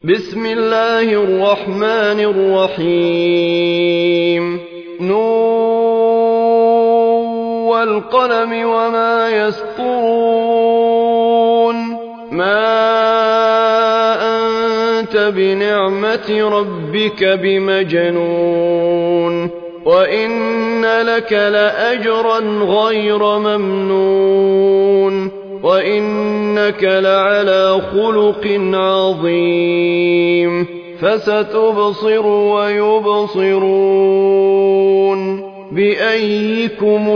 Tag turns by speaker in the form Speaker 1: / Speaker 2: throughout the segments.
Speaker 1: بسم الله الرحمن الرحيم والقلم وما يسطرون ما أنت بنعمة ربك بمجنون وإن لك لأجرا غير ممنون وإنك لعلى خلق عظيم فستبصر ويبصرون بأيكم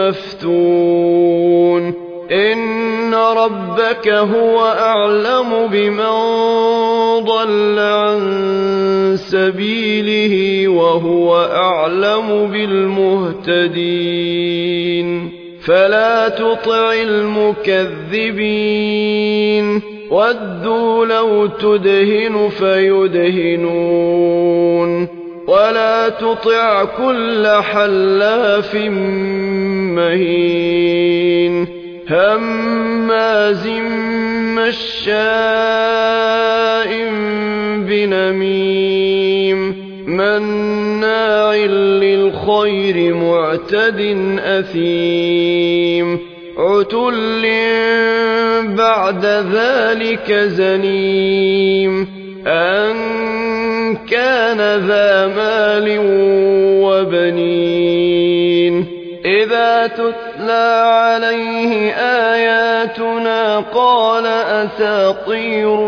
Speaker 1: المفتون إن ربك هو أعلم بمن ضل عن سبيله وهو أعلم بالمهتدين فلا تطع المكذبين ودوا لو تدهن فيدهنون ولا تطع كل حلاف مهين هماز مشاء بنميم مناع للخير معتد أثيم عتل بعد ذلك زنيم أن كان ذا مال وبنين إذا تتلى عليه آياتنا قال أساطير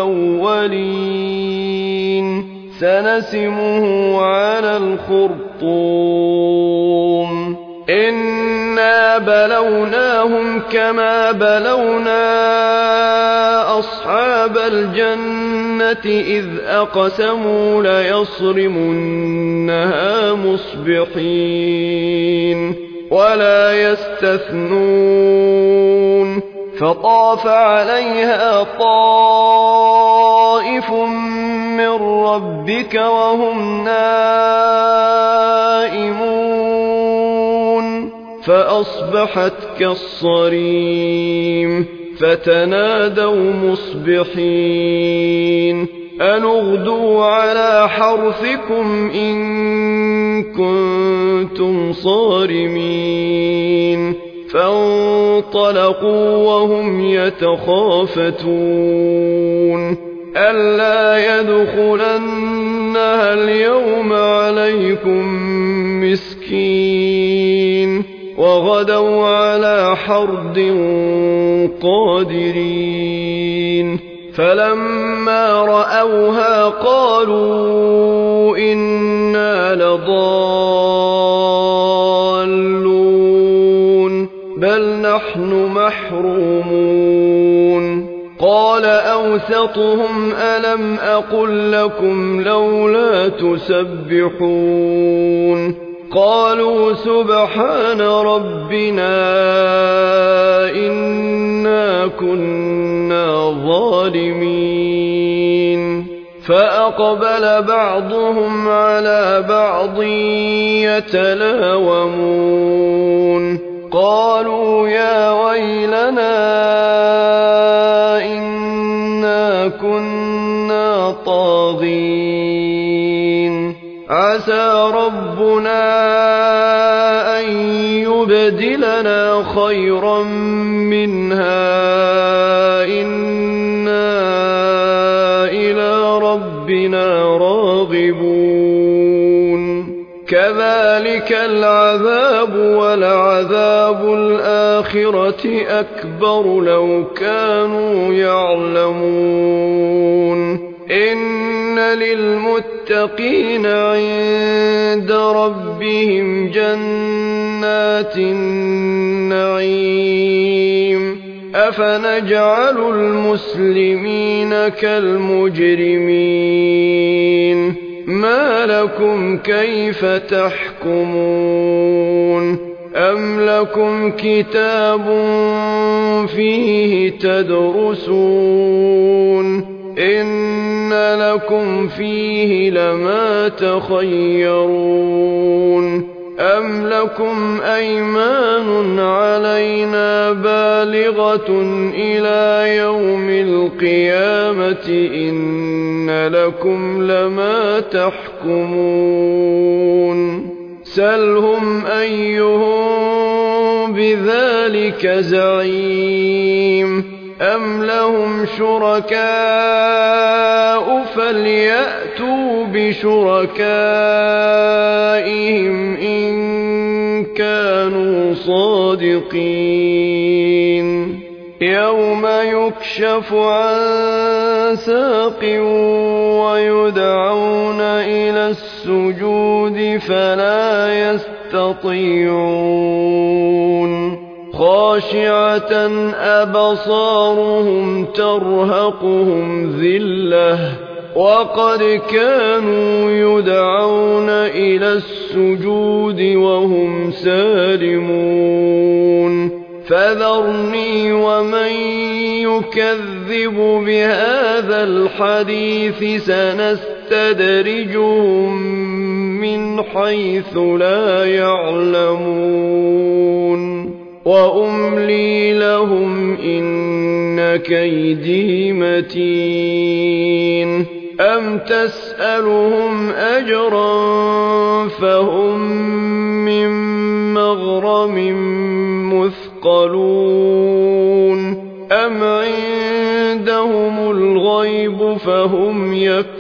Speaker 1: الأولين سنسمه على الخرطوم إنا بلوناهم كما بلونا أصحاب الجنة إذ أقسموا ليصرمنها مصبحين ولا يستثنون فطاف عليها طائف من ربك وهم نائمون فأصبحت كالصريم فتنادوا مصبحين أن اغدوا على حرثكم إن كنتم صارمين فانطلقوا وهم يتخافتون ألا يدخلنها اليوم عليكم مسكين وغدوا على حرد قادرين فلما رأوها قالوا إنا لضالون بل نحن محرومون قال أوسطهم ألم أقل لكم لولا تسبحون قالوا سبحان ربنا إنا كنا ظالمين فأقبل بعضهم على بعض يتلاومون قالوا يا ويلنا إنا كنا طاغين عسى ربنا أن يبدلنا خيرا منها إنا إلى ربنا راغبون كذلك العذاب ولعذاب الآخرة أكبر لو كانوا يعلمون إن للمتقين عند ربهم جنات النعيم أفنجعل المسلمين كالمجرمين ما لكم كيف تحكمون أم لكم كتاب فيه تدرسون إن لكم فيه لما تخيرون أم لكم أيمان علينا بالغة إلى يوم القيامة إن وإن لكم لما تحكمون سلهم أيهم بذلك زعيم أم لهم شركاء فليأتوا بشركائهم إن كانوا صادقين يوم يكشف عن ساق ويدعون إلى السجود فلا يستطيعون خاشعة أبصارهم ترهقهم ذلة وقد كانوا يدعون إلى السجود وهم سالمون فذرني ومن يكذب بهذا الحديث سنستدرجهم من حيث لا يعلمون وأملي لهم إن كيدي متين أم تسألهم أجرا فهم من مغرم مثقلون أم عندهم الغيب فهم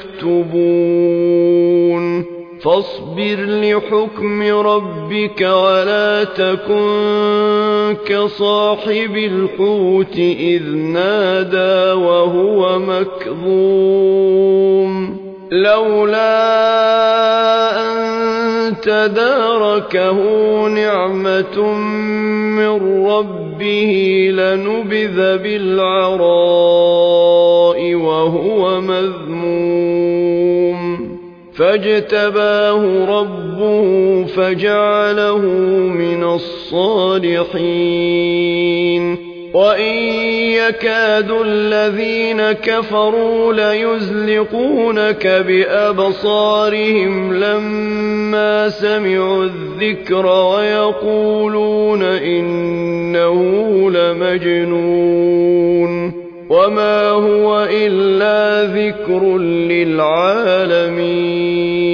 Speaker 1: يكتبون فاصبر لحكم ربك ولا تكن كصاحب الحوت إذ نادى وهو مكظوم لولا أن تداركه نعمة من ربه لنبذ بالعراء وهو مذموم فاجتباه ربه فجعله من الصالحين وإن يكاد الذين كفروا ليزلقونك بأبصارهم لما سمعوا الذكر ويقولون إنه لمجنون وما هو إلا ذكر للعالمين